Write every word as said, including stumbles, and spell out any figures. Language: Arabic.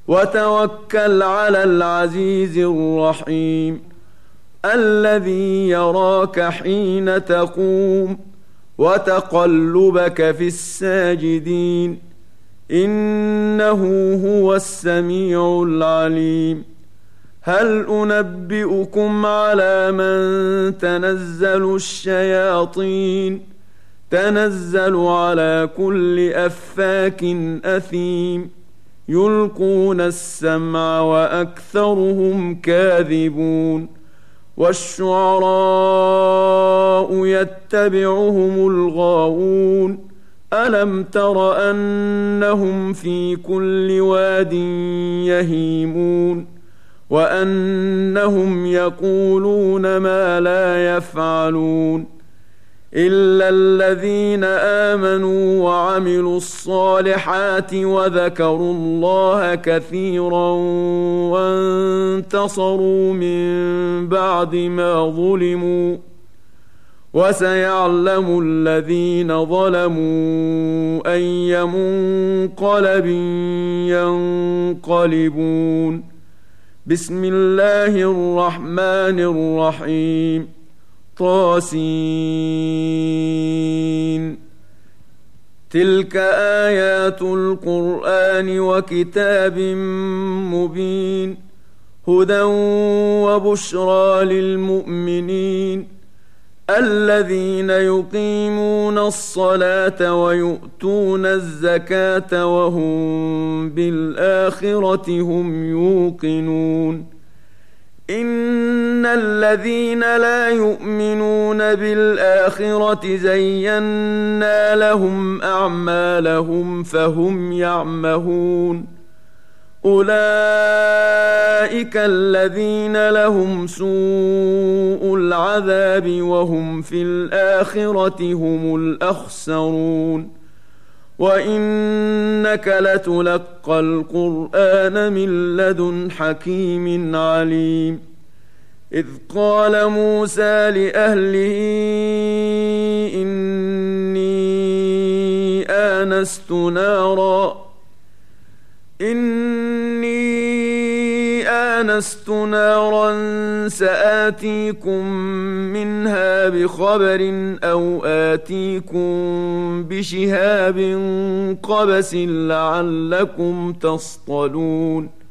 وتوكل على العزيز الرحيم الذي يراك حين تقوم وتقلبك في الساجدين إنه هو السميع العليم هل أنبئكم على من تنزل الشياطين تنزل على كل أفاك أثيم يلقون السمع وأكثرهم كاذبون والشعراء يتبعهم الغاوون ألم تر أنهم في كل واد يهيمون وأنهم يقولون ما لا يفعلون إلا الذين آمنوا وعملوا الصالحات وذكروا الله كثيرا وانتصروا من بعد ما ظلموا وسيعلم الذين ظلموا أي منقلب ينقلبون بسم الله الرحمن الرحيم طاسين تلك آيات القرآن وكتاب مبين هدى وبشرى للمؤمنين الذين يقيمون الصلاة ويؤتون الزكاة وهم بالآخرة هم يوقنون إن الذين لا يؤمنون بالآخرة زينا لهم أعمالهم فهم يعمهون أولئك الذين لهم سوء العذاب وهم في الآخرة هم الأخسرون وإنك لتلقى القرآن من لدن حكيم عليم إذ قال موسى لأهله إني آنست نارا إني آنست نارا سآتيكم منها بخبر أو آتيكم بشهاب قبس لعلكم تصطلون